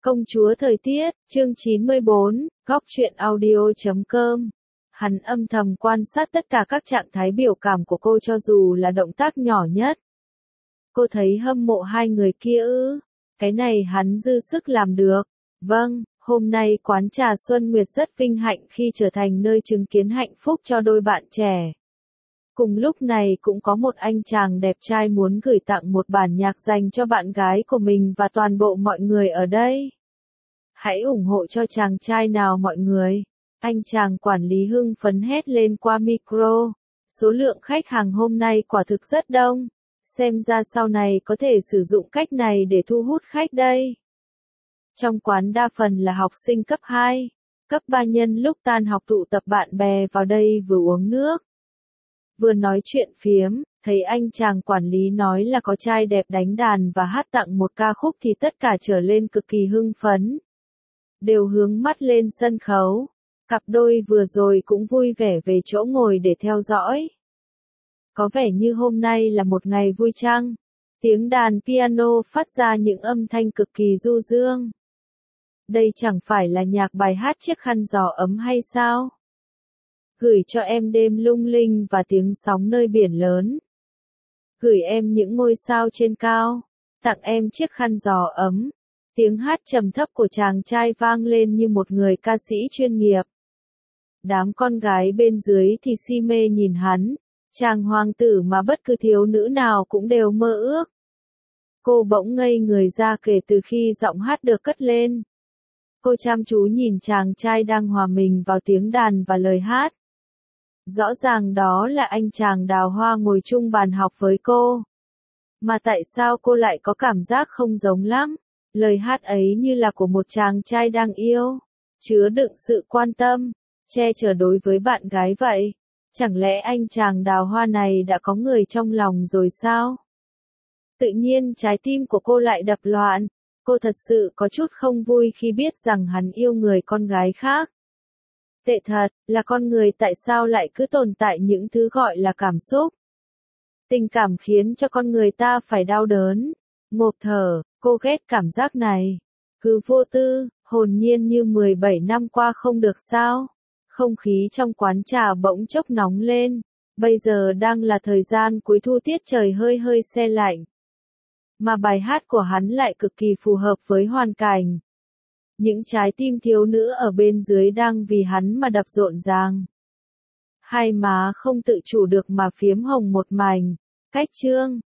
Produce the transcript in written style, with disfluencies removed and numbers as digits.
Công chúa thời tiết, chương 94, góc truyện audio.com. Hắn âm thầm quan sát tất cả các trạng thái biểu cảm của cô cho dù là động tác nhỏ nhất. Cô thấy hâm mộ hai người kia ư? Cái này hắn dư sức làm được. Vâng, hôm nay quán trà Xuân Nguyệt rất vinh hạnh khi trở thành nơi chứng kiến hạnh phúc cho đôi bạn trẻ. Cùng lúc này cũng có một anh chàng đẹp trai muốn gửi tặng một bản nhạc dành cho bạn gái của mình và toàn bộ mọi người ở đây. Hãy ủng hộ cho chàng trai nào mọi người. Anh chàng quản lý hưng phấn hét lên qua micro. Số lượng khách hàng hôm nay quả thực rất đông. Xem ra sau này có thể sử dụng cách này để thu hút khách đây. Trong quán đa phần là học sinh cấp 2, cấp 3 nhân lúc tan học tụ tập bạn bè vào đây vừa uống nước, vừa nói chuyện phiếm, thấy anh chàng quản lý nói là có trai đẹp đánh đàn và hát tặng một ca khúc thì tất cả trở lên cực kỳ hưng phấn. Đều hướng mắt lên sân khấu. Cặp đôi vừa rồi cũng vui vẻ về chỗ ngồi để theo dõi. Có vẻ như hôm nay là một ngày vui chăng? Tiếng đàn piano phát ra những âm thanh cực kỳ du dương. Đây chẳng phải là nhạc bài hát chiếc khăn gió ấm hay sao? Gửi cho em đêm lung linh và tiếng sóng nơi biển lớn. Gửi em những ngôi sao trên cao. Tặng em chiếc khăn gió ấm. Tiếng hát trầm thấp của chàng trai vang lên như một người ca sĩ chuyên nghiệp. Đám con gái bên dưới thì si mê nhìn hắn. Chàng hoàng tử mà bất cứ thiếu nữ nào cũng đều mơ ước. Cô bỗng ngây người ra kể từ khi giọng hát được cất lên. Cô chăm chú nhìn chàng trai đang hòa mình vào tiếng đàn và lời hát. Rõ ràng đó là anh chàng đào hoa ngồi chung bàn học với cô. Mà tại sao cô lại có cảm giác không giống lắm? Lời hát ấy như là của một chàng trai đang yêu, chứa đựng sự quan tâm, che chở đối với bạn gái vậy. Chẳng lẽ anh chàng đào hoa này đã có người trong lòng rồi sao? Tự nhiên trái tim của cô lại đập loạn. Cô thật sự có chút không vui khi biết rằng hắn yêu người con gái khác. Tệ thật, là con người tại sao lại cứ tồn tại những thứ gọi là cảm xúc. Tình cảm khiến cho con người ta phải đau đớn, ngộp thở, cô ghét cảm giác này. Cứ vô tư, hồn nhiên như 17 năm qua không được sao. Không khí trong quán trà bỗng chốc nóng lên. Bây giờ đang là thời gian cuối thu tiết trời hơi hơi se lạnh. Mà bài hát của hắn lại cực kỳ phù hợp với hoàn cảnh. Những trái tim thiếu nữ ở bên dưới đang vì hắn mà đập rộn ràng. Hai má không tự chủ được mà phiếm hồng một mảnh. Cách chương